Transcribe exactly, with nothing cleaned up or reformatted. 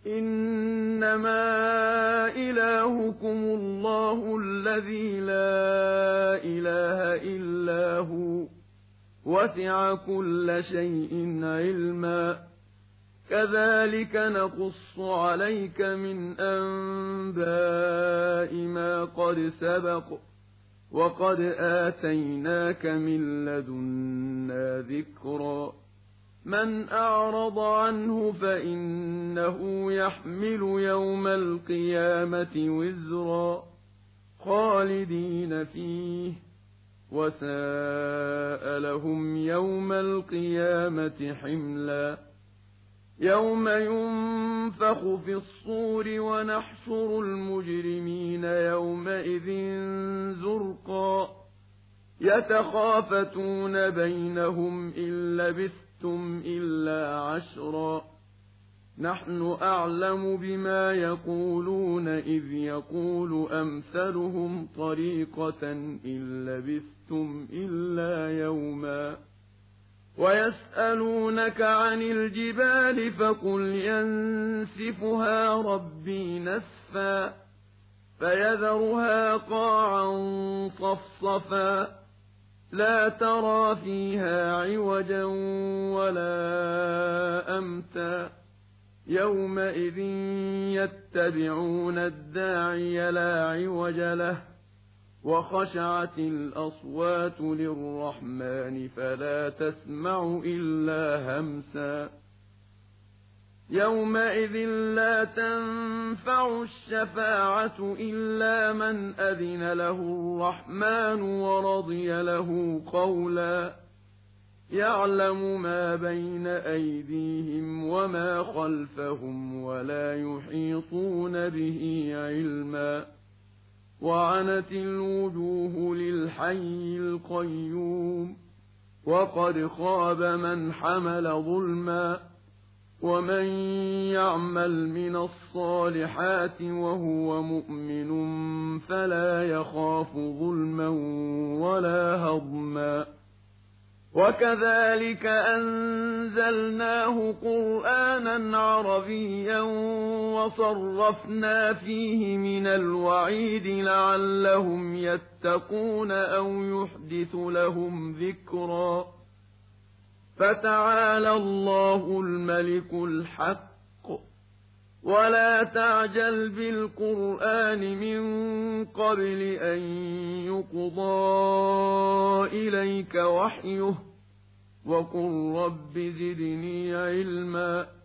إنما إلهكم الله الذي لا إله إلا هو وسع كل شيء علما كذلك نقص عليك من أنباء ما قد سبق وقد آتيناك من لدنا ذكرا من أعرض عنه فإنه يحمل يوم القيامة وزرا خالدين فيه وساء لهم يوم القيامة حملا يوم ينفخ في الصور ونحشر المجرمين يومئذ زرقا يتخافتون بينهم إن لبثتم إلا عشرا نحن أعلم بما يقولون إذ يقول أمثلهم طريقة إن لبثتم إلا يوما ويسألونك عن الجبال فقل ينسفها ربي نسفا فيذرها قاعا صفصفا لا ترى فيها عوجا ولا أمتا يومئذ يتبعون الداعي لا عوج له وخشعت الأصوات للرحمن فلا تسمع إلا همسا يومئذ لا تنفع الشفاعة إلا من أذن له الرحمن ورضي له قولا يعلم ما بين أيديهم وما خلفهم ولا يحيطون به علما وعنت الوجوه للحي القيوم وقد خاب من حمل ظلما ومن يعمل من الصالحات وهو مؤمن فلا يخاف ظلما ولا هضما وكذلك أنزلناه قرآنا عربيا وصرفنا فيه من الوعيد لعلهم يتقون أو يحدث لهم ذكرا فتعالى الله الملك الحق ولا تعجل بالقرآن من قبل أن يقضى إليك وحيه وقل رب زدني علما